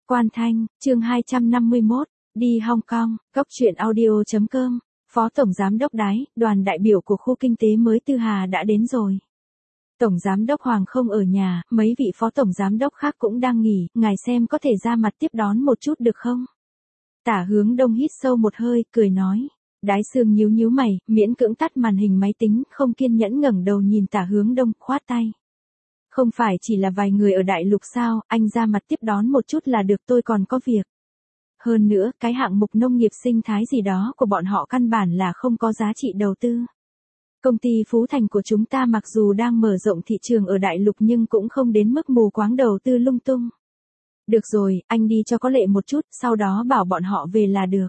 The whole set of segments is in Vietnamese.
Quan Thanh, chương 251, đi Hong Kong, Góc truyện audio.com, Phó Tổng Giám đốc Đái, đoàn đại biểu của khu kinh tế mới Tư Hà đã đến rồi. Tổng Giám đốc Hoàng không ở nhà, mấy vị Phó Tổng Giám đốc khác cũng đang nghỉ, ngài xem có thể ra mặt tiếp đón một chút được không? Tả Hướng Đông hít sâu một hơi, cười nói. Đái Sương nhíu nhíu mày, miễn cưỡng tắt màn hình máy tính, không kiên nhẫn ngẩng đầu nhìn Tả Hướng Đông, khoát tay. Không phải chỉ là vài người ở đại lục sao, anh ra mặt tiếp đón một chút là được, tôi còn có việc. Hơn nữa, cái hạng mục nông nghiệp sinh thái gì đó của bọn họ căn bản là không có giá trị đầu tư. Công ty Phú Thành của chúng ta mặc dù đang mở rộng thị trường ở đại lục nhưng cũng không đến mức mù quáng đầu tư lung tung. Được rồi, anh đi cho có lệ một chút, sau đó bảo bọn họ về là được.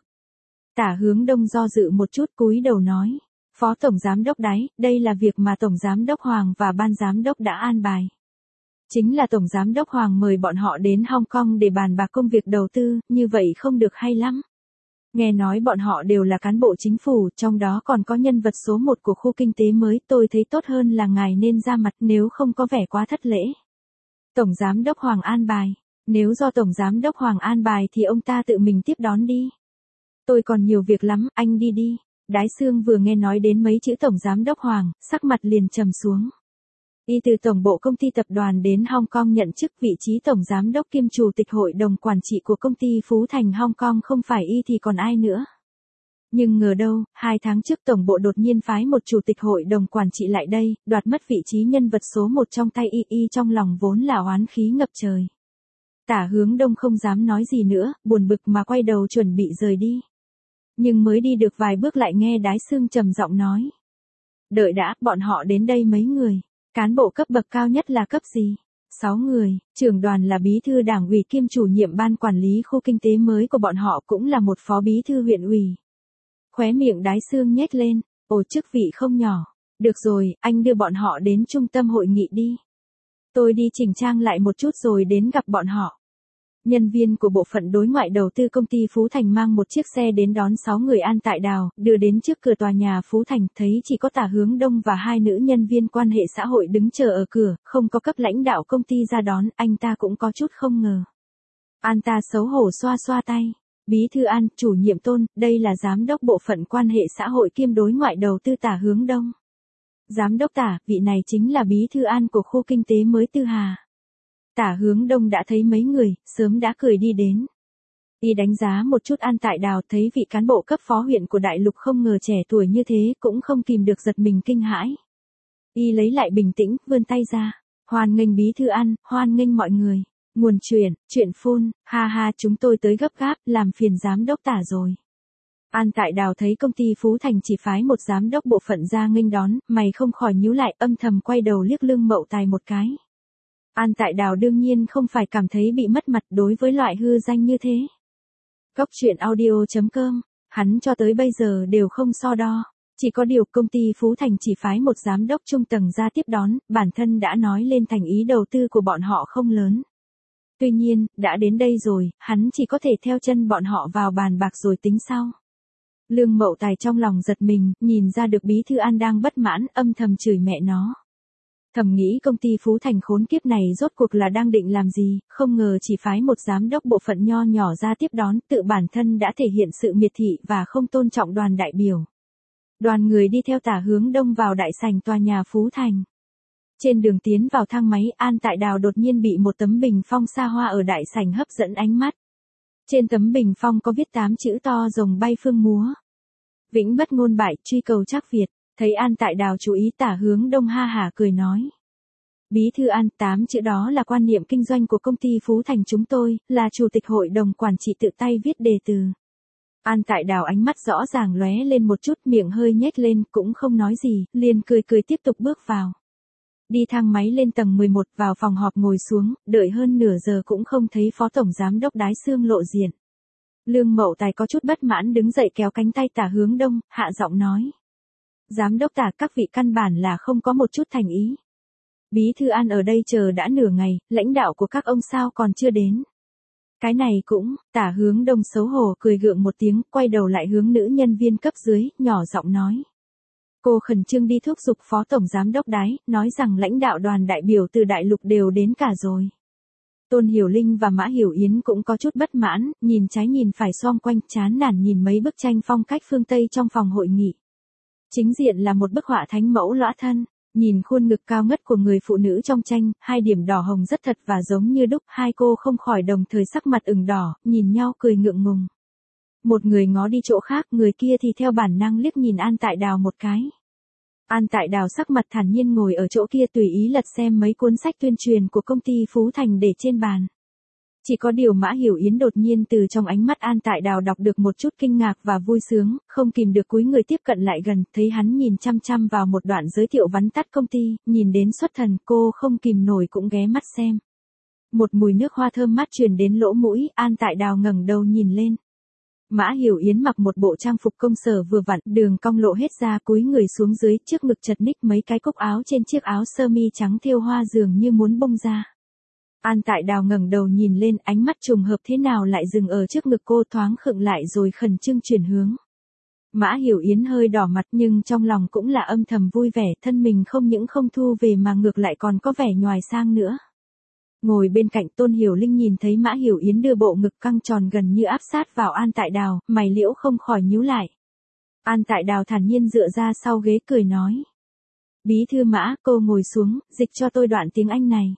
Tả Hướng Đông do dự một chút cúi đầu nói. Phó Tổng Giám đốc Đái, đây là việc mà Tổng Giám đốc Hoàng và Ban Giám đốc đã an bài. Chính là Tổng Giám đốc Hoàng mời bọn họ đến Hong Kong để bàn bạc công việc đầu tư, như vậy không được hay lắm. Nghe nói bọn họ đều là cán bộ chính phủ, trong đó còn có nhân vật số 1 của khu kinh tế mới, tôi thấy tốt hơn là ngài nên ra mặt nếu không có vẻ quá thất lễ. Tổng Giám đốc Hoàng an bài, nếu do Tổng Giám đốc Hoàng an bài thì ông ta tự mình tiếp đón đi. Tôi còn nhiều việc lắm, anh đi đi. Đái Sương vừa nghe nói đến mấy chữ Tổng Giám đốc Hoàng, sắc mặt liền trầm xuống. Y từ tổng bộ công ty tập đoàn đến Hong Kong nhận chức vị trí Tổng Giám đốc kiêm Chủ tịch Hội đồng Quản trị của công ty Phú Thành Hong Kong, không phải Y thì còn ai nữa. Nhưng ngờ đâu, 2 tháng trước tổng bộ đột nhiên phái một Chủ tịch Hội đồng Quản trị lại đây, đoạt mất vị trí nhân vật số 1 trong tay Y trong lòng vốn là oán khí ngập trời. Tả Hướng Đông không dám nói gì nữa, buồn bực mà quay đầu chuẩn bị rời đi. Nhưng mới đi được vài bước lại nghe Đái Sương trầm giọng nói. Đợi đã, bọn họ đến đây mấy người. Cán bộ cấp bậc cao nhất là cấp gì? 6 người, trưởng đoàn là bí thư đảng ủy kiêm chủ nhiệm ban quản lý khu kinh tế mới của bọn họ, cũng là một phó bí thư huyện ủy. Khóe miệng Đái Sương nhếch lên, ồ, chức vị không nhỏ. Được rồi, anh đưa bọn họ đến trung tâm hội nghị đi. Tôi đi chỉnh trang lại một chút rồi đến gặp bọn họ. Nhân viên của bộ phận đối ngoại đầu tư công ty Phú Thành mang một chiếc xe đến đón 6 người An Tại Đào, đưa đến trước cửa tòa nhà Phú Thành, thấy chỉ có Tả Hướng Đông và 2 nữ nhân viên quan hệ xã hội đứng chờ ở cửa, không có cấp lãnh đạo công ty ra đón, anh ta cũng có chút không ngờ. An ta xấu hổ xoa xoa tay. Bí thư An, chủ nhiệm Tôn, đây là giám đốc bộ phận quan hệ xã hội kiêm đối ngoại đầu tư Tả Hướng Đông. Giám đốc Tả, vị này chính là bí thư An của khu kinh tế mới Tư Hà. Tả Hướng Đông đã thấy mấy người, sớm đã cười đi đến. Y đánh giá một chút An Tại Đào, thấy vị cán bộ cấp phó huyện của đại lục không ngờ trẻ tuổi như thế, cũng không kìm được giật mình kinh hãi. Y lấy lại bình tĩnh, vươn tay ra. Hoan nghênh bí thư An, hoan nghênh mọi người. Nguồn chuyện phun, ha ha, chúng tôi tới gấp gáp, làm phiền giám đốc Tả rồi. An Tại Đào thấy công ty Phú Thành chỉ phái một giám đốc bộ phận ra nghênh đón, mày không khỏi nhíu lại, âm thầm quay đầu liếc lưng Mậu Tài một cái. An Tại Đào đương nhiên không phải cảm thấy bị mất mặt đối với loại hư danh như thế. Góc truyện audio.com, hắn cho tới bây giờ đều không so đo. Chỉ có điều công ty Phú Thành chỉ phái một giám đốc trung tầng ra tiếp đón, bản thân đã nói lên thành ý đầu tư của bọn họ không lớn. Tuy nhiên, đã đến đây rồi, hắn chỉ có thể theo chân bọn họ vào bàn bạc rồi tính sau. Lương Mậu Tài trong lòng giật mình, nhìn ra được bí thư An đang bất mãn, âm thầm chửi mẹ nó. Thầm nghĩ công ty Phú Thành khốn kiếp này rốt cuộc là đang định làm gì, không ngờ chỉ phái một giám đốc bộ phận nho nhỏ ra tiếp đón, tự bản thân đã thể hiện sự miệt thị và không tôn trọng đoàn đại biểu. Đoàn người đi theo Tả Hướng Đông vào đại sảnh tòa nhà Phú Thành. Trên đường tiến vào thang máy, An Tại Đào đột nhiên bị một tấm bình phong xa hoa ở đại sảnh hấp dẫn ánh mắt. Trên tấm bình phong có viết 8 chữ to rồng bay phương múa. Vĩnh bất ngôn bại, truy cầu trác Việt. Thấy An Tại Đào chú ý, Tả Hướng Đông ha hả cười nói. Bí thư An, 8 chữ đó là quan niệm kinh doanh của công ty Phú Thành chúng tôi, là chủ tịch hội đồng quản trị tự tay viết đề từ. An Tại Đào ánh mắt rõ ràng lóe lên một chút, miệng hơi nhếch lên, cũng không nói gì, liền cười tiếp tục bước vào. Đi thang máy lên tầng 11, vào phòng họp ngồi xuống, đợi hơn nửa giờ cũng không thấy Phó Tổng Giám đốc Đái Sương lộ diện. Lương Mậu Tài có chút bất mãn đứng dậy kéo cánh tay Tả Hướng Đông, hạ giọng nói. Giám đốc Tả, các vị căn bản là không có một chút thành ý. Bí thư An ở đây chờ đã nửa ngày, lãnh đạo của các ông sao còn chưa đến. Cái này cũng, Tả Hướng Đông xấu hổ cười gượng một tiếng, quay đầu lại hướng nữ nhân viên cấp dưới, nhỏ giọng nói. Cô khẩn trương đi thúc giục Phó Tổng Giám đốc Đái, nói rằng lãnh đạo đoàn đại biểu từ đại lục đều đến cả rồi. Tôn Hiểu Linh và Mã Hiểu Yến cũng có chút bất mãn, nhìn trái nhìn phải xoong quanh, chán nản nhìn mấy bức tranh phong cách phương Tây trong phòng hội nghị. Chính diện là một bức họa thánh mẫu lõa thân, nhìn khuôn ngực cao ngất của người phụ nữ trong tranh, hai điểm đỏ hồng rất thật và giống như đúc, hai cô không khỏi đồng thời sắc mặt ửng đỏ, nhìn nhau cười ngượng ngùng. Một người ngó đi chỗ khác, người kia thì theo bản năng liếc nhìn An Tại Đào một cái. An Tại Đào sắc mặt thản nhiên ngồi ở chỗ kia tùy ý lật xem mấy cuốn sách tuyên truyền của công ty Phú Thành để trên bàn. Chỉ có điều Mã Hiểu Yến đột nhiên từ trong ánh mắt An Tại Đào đọc được một chút kinh ngạc và vui sướng, không kìm được cúi người tiếp cận lại gần, thấy hắn nhìn chăm chăm vào một đoạn giới thiệu vắn tắt công ty, nhìn đến xuất thần, cô không kìm nổi cũng ghé mắt xem. Một mùi nước hoa thơm mát truyền đến lỗ mũi, An Tại Đào ngẩng đầu nhìn lên. Mã Hiểu Yến mặc một bộ trang phục công sở vừa vặn, đường cong lộ hết ra, cúi người xuống dưới, trước ngực chật ních, mấy cái cúc áo trên chiếc áo sơ mi trắng thêu hoa dường như muốn bung ra. An Tại Đào ngẩng đầu nhìn lên, ánh mắt trùng hợp thế nào lại dừng ở trước ngực cô, thoáng khựng lại rồi khẩn trương chuyển hướng. Mã Hiểu Yến hơi đỏ mặt nhưng trong lòng cũng là âm thầm vui vẻ, thân mình không những không thu về mà ngược lại còn có vẻ nhoài sang nữa. Ngồi bên cạnh Tôn Hiểu Linh nhìn thấy Mã Hiểu Yến đưa bộ ngực căng tròn gần như áp sát vào An Tại Đào, mày liễu không khỏi nhíu lại. An Tại Đào thản nhiên dựa ra sau ghế cười nói. Bí thư Mã, cô ngồi xuống, dịch cho tôi đoạn tiếng Anh này.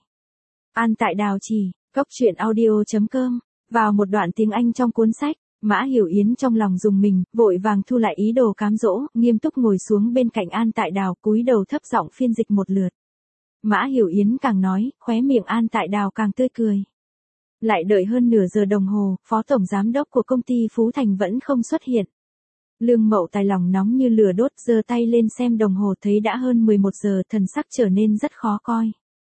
An Tại Đào chỉ, cốc.audio.com, vào một đoạn tiếng Anh trong cuốn sách, Mã Hiểu Yến trong lòng rùng mình, vội vàng thu lại ý đồ cám dỗ, nghiêm túc ngồi xuống bên cạnh An Tại Đào, cúi đầu thấp giọng phiên dịch một lượt. Mã Hiểu Yến càng nói, khóe miệng An Tại Đào càng tươi cười. Lại đợi hơn nửa giờ đồng hồ, phó tổng giám đốc của công ty Phú Thành vẫn không xuất hiện. Lương Mậu Tài lòng nóng như lửa đốt, giơ tay lên xem đồng hồ thấy đã hơn 11 giờ, thần sắc trở nên rất khó coi.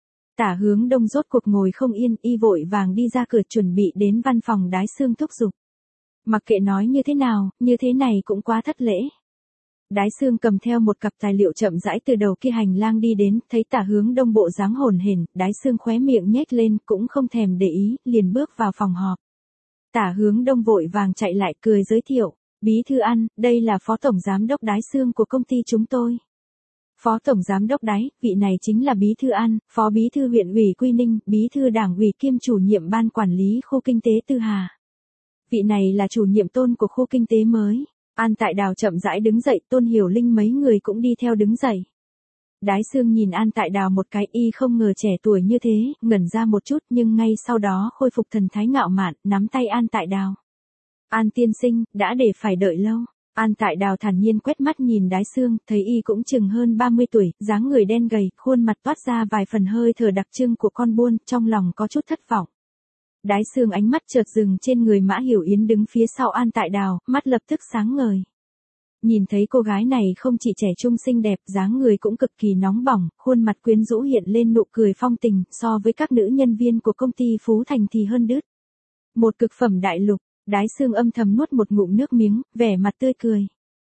Tả Hướng Đông rốt cuộc ngồi không yên, y vội vàng đi ra cửa chuẩn bị đến văn phòng Đái Sương thúc giục. Mặc kệ nói như thế nào, như thế này cũng quá thất lễ. Đái Sương cầm theo một cặp tài liệu chậm rãi từ đầu kia hành lang đi đến, thấy Tả Hướng Đông bộ dáng hồn hển, Đái Sương khóe miệng nhếch lên, cũng không thèm để ý, liền bước vào phòng họp. Tả Hướng Đông vội vàng chạy lại cười giới thiệu, Bí thư An, đây là phó tổng giám đốc Đái Sương của công ty chúng tôi. Phó tổng giám đốc Đái, vị này chính là Bí thư An, phó bí thư huyện ủy Quy Ninh, bí thư đảng ủy kiêm chủ nhiệm ban quản lý khu kinh tế Tư Hà. Vị này là chủ nhiệm Tôn của khu kinh tế mới. An Tại Đào chậm rãi đứng dậy, Tôn Hiểu Linh mấy người cũng đi theo đứng dậy. Đái Sương nhìn An Tại Đào một cái, y không ngờ trẻ tuổi như thế, ngẩn ra một chút nhưng ngay sau đó khôi phục thần thái ngạo mạn, nắm tay An Tại Đào. An tiên sinh, đã để phải đợi lâu. An Tại Đào thản nhiên quét mắt nhìn Đái Sương, thấy y cũng chừng hơn 30 tuổi, dáng người đen gầy, khuôn mặt toát ra vài phần hơi thở đặc trưng của con buôn, trong lòng có chút thất vọng. Đái Sương ánh mắt chợt dừng trên người Mã Hiểu Yến đứng phía sau An Tại Đào, mắt lập tức sáng ngời. Nhìn thấy cô gái này không chỉ trẻ trung xinh đẹp, dáng người cũng cực kỳ nóng bỏng, khuôn mặt quyến rũ hiện lên nụ cười phong tình, so với các nữ nhân viên của công ty Phú Thành thì hơn đứt. Một cực phẩm đại lục, Đái Sương âm thầm nuốt một ngụm nước miếng, vẻ mặt tươi cười.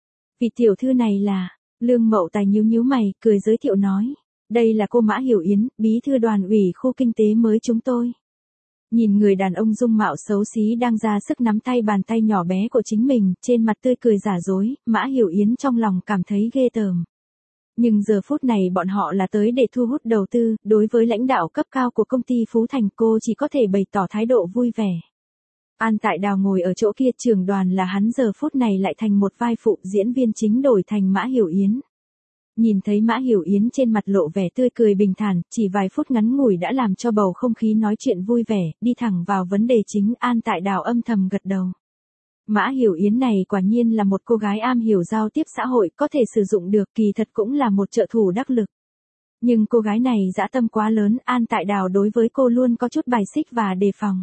Vị tiểu thư này là, Lương Mậu Tài nhíu nhíu mày, cười giới thiệu nói. Đây là cô Mã Hiểu Yến, bí thư đoàn ủy khu kinh tế mới chúng tôi. Nhìn người đàn ông dung mạo xấu xí đang ra sức nắm tay bàn tay nhỏ bé của chính mình, trên mặt tươi cười giả dối, Mã Hiểu Yến trong lòng cảm thấy ghê tởm. Nhưng giờ phút này bọn họ là tới để thu hút đầu tư, đối với lãnh đạo cấp cao của công ty Phú Thành cô chỉ có thể bày tỏ thái độ vui vẻ. An Tại Đào ngồi ở chỗ kia, trưởng đoàn là hắn giờ phút này lại thành một vai phụ, diễn viên chính đổi thành Mã Hiểu Yến. Nhìn thấy Mã Hiểu Yến trên mặt lộ vẻ tươi cười bình thản, chỉ vài phút ngắn ngủi đã làm cho bầu không khí nói chuyện vui vẻ, đi thẳng vào vấn đề chính. An Tại Đào âm thầm gật đầu. Mã Hiểu Yến này quả nhiên là một cô gái am hiểu giao tiếp xã hội, có thể sử dụng được, kỳ thật cũng là một trợ thủ đắc lực. Nhưng cô gái này dã tâm quá lớn, An Tại Đào đối với cô luôn có chút bài xích và đề phòng.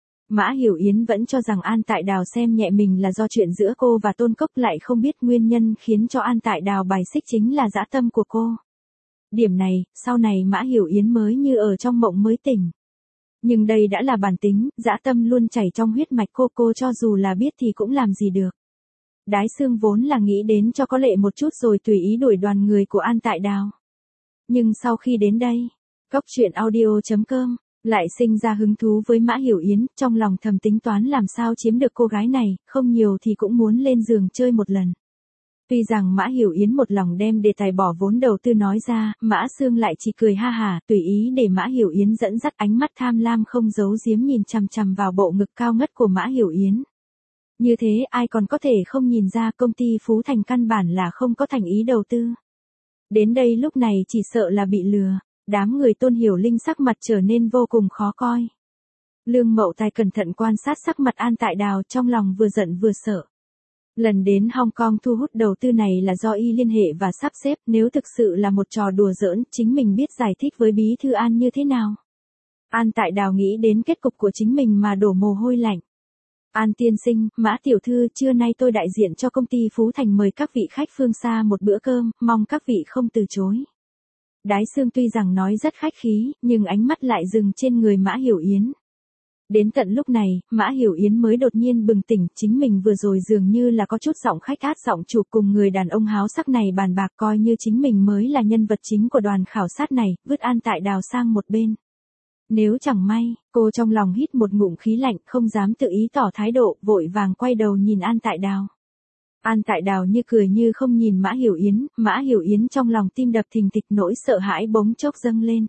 Mã Hiểu Yến vẫn cho rằng An Tại Đào xem nhẹ mình là do chuyện giữa cô và Tôn Cốc, lại không biết nguyên nhân khiến cho An Tại Đào bài xích chính là dã tâm của cô. Điểm này, sau này Mã Hiểu Yến mới như ở trong mộng mới tỉnh. Nhưng đây đã là bản tính, dã tâm luôn chảy trong huyết mạch cô cho dù là biết thì cũng làm gì được. Đái Sương vốn là nghĩ đến cho có lệ một chút rồi tùy ý đuổi đoàn người của An Tại Đào. Nhưng sau khi đến đây, cốc.audio.com lại sinh ra hứng thú với Mã Hiểu Yến, trong lòng thầm tính toán làm sao chiếm được cô gái này, không nhiều thì cũng muốn lên giường chơi một lần. Tuy rằng Mã Hiểu Yến một lòng đem đề tài bỏ vốn đầu tư nói ra, Mã Sương lại chỉ cười ha hả, tùy ý để Mã Hiểu Yến dẫn dắt, ánh mắt tham lam không giấu giếm nhìn chằm chằm vào bộ ngực cao ngất của Mã Hiểu Yến. Như thế ai còn có thể không nhìn ra công ty Phú Thành căn bản là không có thành ý đầu tư. Đến đây lúc này chỉ sợ là bị lừa, đám người Tôn Hiểu Linh sắc mặt trở nên vô cùng khó coi. Lương Mậu Tài cẩn thận quan sát sắc mặt An Tại Đào, trong lòng vừa giận vừa sợ. Lần đến Hong Kong thu hút đầu tư này là do y liên hệ và sắp xếp, nếu thực sự là một trò đùa giỡn, chính mình biết giải thích với bí thư An như thế nào. An Tại Đào nghĩ đến kết cục của chính mình mà đổ mồ hôi lạnh. An tiên sinh, Mã tiểu thư, trưa nay tôi đại diện cho công ty Phú Thành mời các vị khách phương xa một bữa cơm, mong các vị không từ chối. Đái Sương tuy rằng nói rất khách khí, nhưng ánh mắt lại dừng trên người Mã Hiểu Yến. Đến tận lúc này, Mã Hiểu Yến mới đột nhiên bừng tỉnh, chính mình vừa rồi dường như là có chút giọng khách át giọng chủ cùng người đàn ông háo sắc này bàn bạc, coi như chính mình mới là nhân vật chính của đoàn khảo sát này, vứt An Tại Đào sang một bên. Nếu chẳng may, cô trong lòng hít một ngụm khí lạnh, không dám tự ý tỏ thái độ, vội vàng quay đầu nhìn An Tại Đào. An Tại Đào như cười như không nhìn Mã Hiểu Yến, Mã Hiểu Yến trong lòng tim đập thình thịch, nỗi sợ hãi bỗng chốc dâng lên.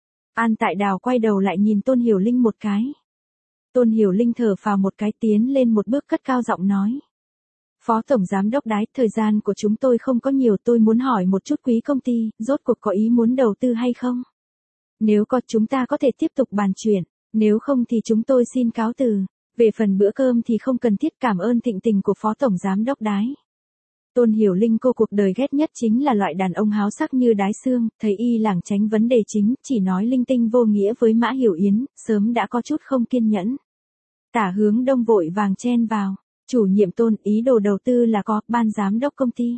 An Tại Đào quay đầu lại nhìn Tôn Hiểu Linh một cái. Tôn Hiểu Linh thở phào một cái, tiến lên một bước cất cao giọng nói. Phó Tổng Giám Đốc Đái, thời gian của chúng tôi không có nhiều, tôi muốn hỏi một chút quý công ty, rốt cuộc có ý muốn đầu tư hay không? Nếu có chúng ta có thể tiếp tục bàn chuyện, nếu không thì chúng tôi xin cáo từ. Về phần bữa cơm thì không cần thiết, cảm ơn thịnh tình của Phó Tổng Giám Đốc Đái. Tôn Hiểu Linh cô cuộc đời ghét nhất chính là loại đàn ông háo sắc như Đái Sương, thấy y lảng tránh vấn đề chính, chỉ nói linh tinh vô nghĩa với Mã Hiểu Yến, sớm đã có chút không kiên nhẫn. Tả Hướng Đông vội vàng chen vào, chủ nhiệm Tôn, ý đồ đầu tư là có, ban giám đốc công ty.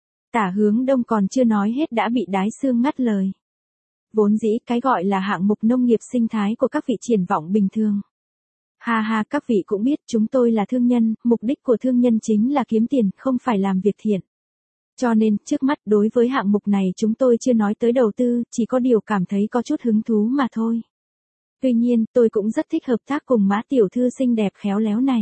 Tả Hướng Đông còn chưa nói hết đã bị Đái Sương ngắt lời. Vốn dĩ cái gọi là hạng mục nông nghiệp sinh thái của các vị triển vọng bình thường. Ha ha, các vị cũng biết chúng tôi là thương nhân, mục đích của thương nhân chính là kiếm tiền, không phải làm việc thiện. Cho nên, trước mắt đối với hạng mục này chúng tôi chưa nói tới đầu tư, chỉ có điều cảm thấy có chút hứng thú mà thôi. Tuy nhiên, tôi cũng rất thích hợp tác cùng Mã tiểu thư xinh đẹp khéo léo này.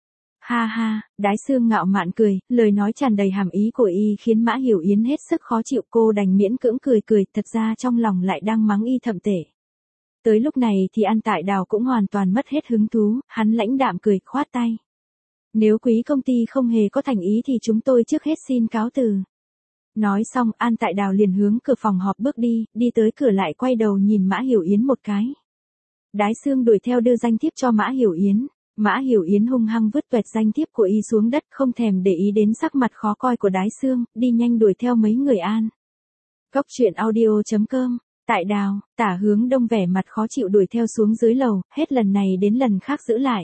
Ha ha, Đái Sương ngạo mạn cười, lời nói tràn đầy hàm ý của y khiến Mã Hiểu Yến hết sức khó chịu, cô đành miễn cưỡng cười cười, thật ra trong lòng lại đang mắng y thậm tệ. Tới lúc này thì An Tại Đào cũng hoàn toàn mất hết hứng thú, hắn lãnh đạm cười, khoát tay. Nếu quý công ty không hề có thành ý thì chúng tôi trước hết xin cáo từ. Nói xong, An Tại Đào liền hướng cửa phòng họp bước đi tới cửa lại quay đầu nhìn Mã Hiểu Yến một cái. Đái Sương đuổi theo đưa danh thiếp cho Mã Hiểu Yến. Mã Hiểu Yến hung hăng vứt toẹt danh thiếp của y xuống đất, không thèm để ý đến sắc mặt khó coi của Đái Sương, đi nhanh đuổi theo mấy người An. Cốc truyện audio.com. Tại Đào, Tả Hướng Đông vẻ mặt khó chịu đuổi theo xuống dưới lầu, hết lần này đến lần khác giữ lại.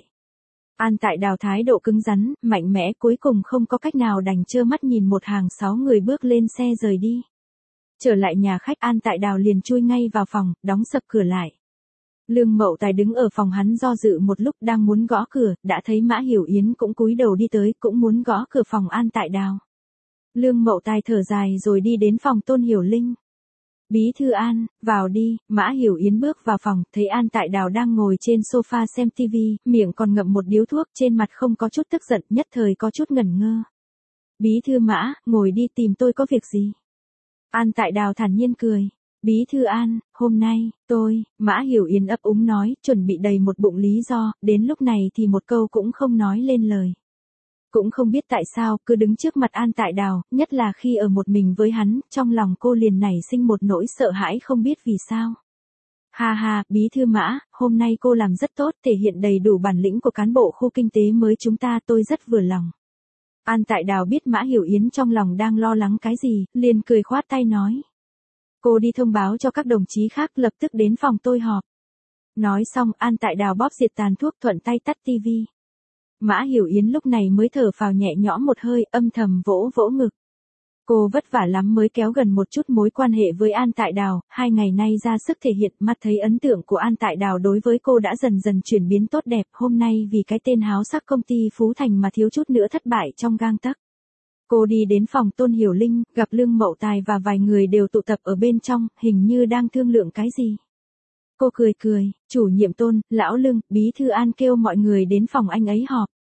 An Tại Đào thái độ cứng rắn, mạnh mẽ, cuối cùng không có cách nào đành trơ mắt nhìn một hàng 6 người bước lên xe rời đi. Trở lại nhà khách, An Tại Đào liền chui ngay vào phòng, đóng sập cửa lại. Lương Mậu Tài đứng ở phòng hắn do dự một lúc đang muốn gõ cửa, đã thấy Mã Hiểu Yến cũng cúi đầu đi tới, cũng muốn gõ cửa phòng An Tại Đào. Lương Mậu Tài thở dài rồi đi đến phòng Tôn Hiểu Linh. Bí thư An, vào đi. Mã Hiểu Yến bước vào phòng, thấy An Tại Đào đang ngồi trên sofa xem tivi, miệng còn ngậm một điếu thuốc, trên mặt không có chút tức giận, nhất thời có chút ngẩn ngơ. Bí thư Mã, ngồi đi, tìm tôi có việc gì? An Tại Đào thản nhiên cười. Bí thư An, hôm nay, Mã Hiểu Yến ấp úng nói, chuẩn bị đầy một bụng lý do, đến lúc này thì một câu cũng không nói lên lời. Cũng không biết tại sao, cứ đứng trước mặt An Tại Đào, nhất là khi ở một mình với hắn, trong lòng cô liền nảy sinh một nỗi sợ hãi không biết vì sao. Ha ha, bí thư Mã, hôm nay cô làm rất tốt, thể hiện đầy đủ bản lĩnh của cán bộ khu kinh tế mới chúng ta, tôi rất vừa lòng. An Tại Đào biết Mã Hiểu Yến trong lòng đang lo lắng cái gì, liền cười khoát tay nói. Cô đi thông báo cho các đồng chí khác lập tức đến phòng tôi họp. Nói xong, An Tại Đào bóp diệt tàn thuốc, thuận tay tắt tivi. Mã Hiểu Yến lúc này mới thở phào nhẹ nhõm một hơi, âm thầm vỗ vỗ ngực. Cô vất vả lắm mới kéo gần một chút mối quan hệ với An Tại Đào, 2 ngày nay ra sức thể hiện, mắt thấy ấn tượng của An Tại Đào đối với cô đã dần dần chuyển biến tốt đẹp, hôm nay vì cái tên háo sắc công ty Phú Thành mà thiếu chút nữa thất bại trong gang tấc. Cô đi đến phòng Tôn Hiểu Linh, gặp Lương Mậu Tài và vài người đều tụ tập ở bên trong, hình như đang thương lượng cái gì. Cô cười, chủ nhiệm Tôn, lão Lương, bí thư An kêu mọi người đến phòng anh ấy họp.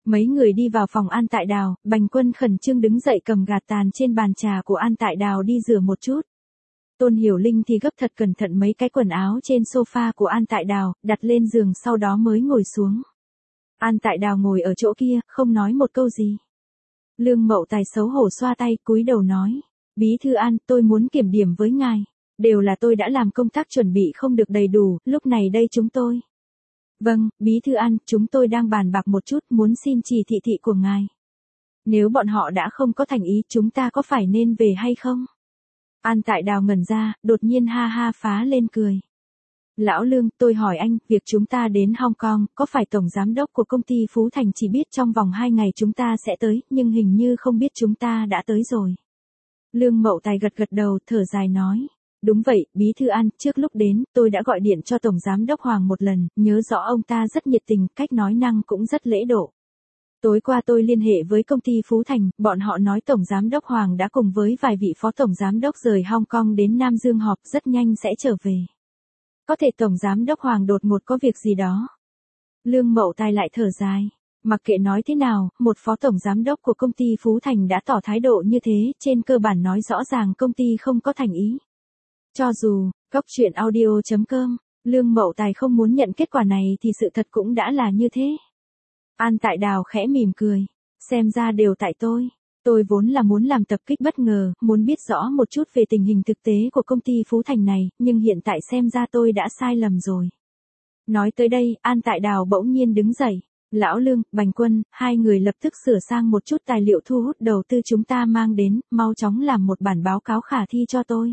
Mấy người đi vào phòng An Tại Đào, Bành Quân khẩn trương đứng dậy cầm gạt tàn trên bàn trà của An Tại Đào đi rửa một chút. Tôn Hiểu Linh thì gấp thật cẩn thận mấy cái quần áo trên sofa của An Tại Đào, đặt lên giường sau đó mới ngồi xuống. An Tại Đào ngồi ở chỗ kia, không nói một câu gì. Lương Mậu Tài xấu hổ xoa tay, cúi đầu nói. Bí thư An, tôi muốn kiểm điểm với ngài. Đều là tôi đã làm công tác chuẩn bị không được đầy đủ, lúc này đây chúng tôi. Vâng, Bí thư An, chúng tôi đang bàn bạc một chút, muốn xin chỉ thị của ngài. Nếu bọn họ đã không có thành ý, chúng ta có phải nên về hay không? An Tại Đào ngẩn ra, đột nhiên ha ha phá lên cười. Lão Lương, tôi hỏi anh, việc chúng ta đến Hong Kong, có phải tổng giám đốc của công ty Phú Thành chỉ biết trong vòng 2 ngày chúng ta sẽ tới, nhưng hình như không biết chúng ta đã tới rồi. Lương Mậu Tài gật gật đầu, thở dài nói. Đúng vậy, Bí thư An, trước lúc đến, tôi đã gọi điện cho tổng giám đốc Hoàng một lần, nhớ rõ ông ta rất nhiệt tình, cách nói năng cũng rất lễ độ. Tối qua tôi liên hệ với công ty Phú Thành, bọn họ nói tổng giám đốc Hoàng đã cùng với vài vị phó tổng giám đốc rời Hong Kong đến Nam Dương họp, rất nhanh sẽ trở về. Có thể tổng giám đốc Hoàng đột ngột có việc gì đó. Lương Mậu Tài lại thở dài. Mặc kệ nói thế nào, một phó tổng giám đốc của công ty Phú Thành đã tỏ thái độ như thế, trên cơ bản nói rõ ràng công ty không có thành ý. Cho dù, Cốc Truyện Audio.com, Lương Mậu Tài không muốn nhận kết quả này thì sự thật cũng đã là như thế. An Tại Đào khẽ mỉm cười. Xem ra đều tại tôi. Tôi vốn là muốn làm tập kích bất ngờ, muốn biết rõ một chút về tình hình thực tế của công ty Phú Thành này, nhưng hiện tại xem ra tôi đã sai lầm rồi. Nói tới đây, An Tại Đào bỗng nhiên đứng dậy. Lão Lương, Bành Quân, hai người lập tức sửa sang một chút tài liệu thu hút đầu tư chúng ta mang đến, mau chóng làm một bản báo cáo khả thi cho tôi.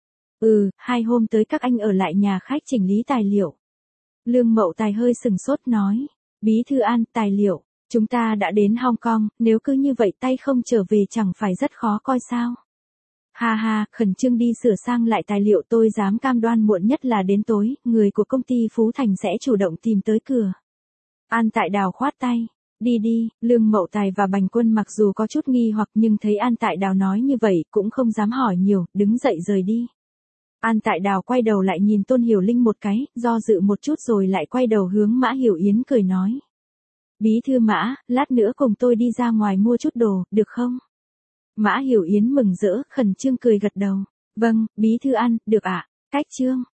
2 hôm tới các anh ở lại nhà khách chỉnh lý tài liệu. Lương Mậu Tài hơi sừng sốt nói. Bí thư An, tài liệu. Chúng ta đã đến Hong Kong, nếu cứ như vậy tay không trở về chẳng phải rất khó coi sao. Ha ha, khẩn trương đi sửa sang lại tài liệu, tôi dám cam đoan muộn nhất là đến tối, người của công ty Phú Thành sẽ chủ động tìm tới cửa. An Tại Đào khoát tay. Đi đi, Lương Mậu Tài và Bành Quân mặc dù có chút nghi hoặc nhưng thấy An Tại Đào nói như vậy cũng không dám hỏi nhiều, đứng dậy rời đi. An Tại Đào quay đầu lại nhìn Tôn Hiểu Linh một cái, do dự một chút rồi lại quay đầu hướng Mã Hiểu Yến cười nói. Bí thư Mã, lát nữa cùng tôi đi ra ngoài mua chút đồ, được không? Mã Hiểu Yến mừng rỡ, khẩn trương cười gật đầu. Vâng, Bí thư An, được ạ. Cách chương.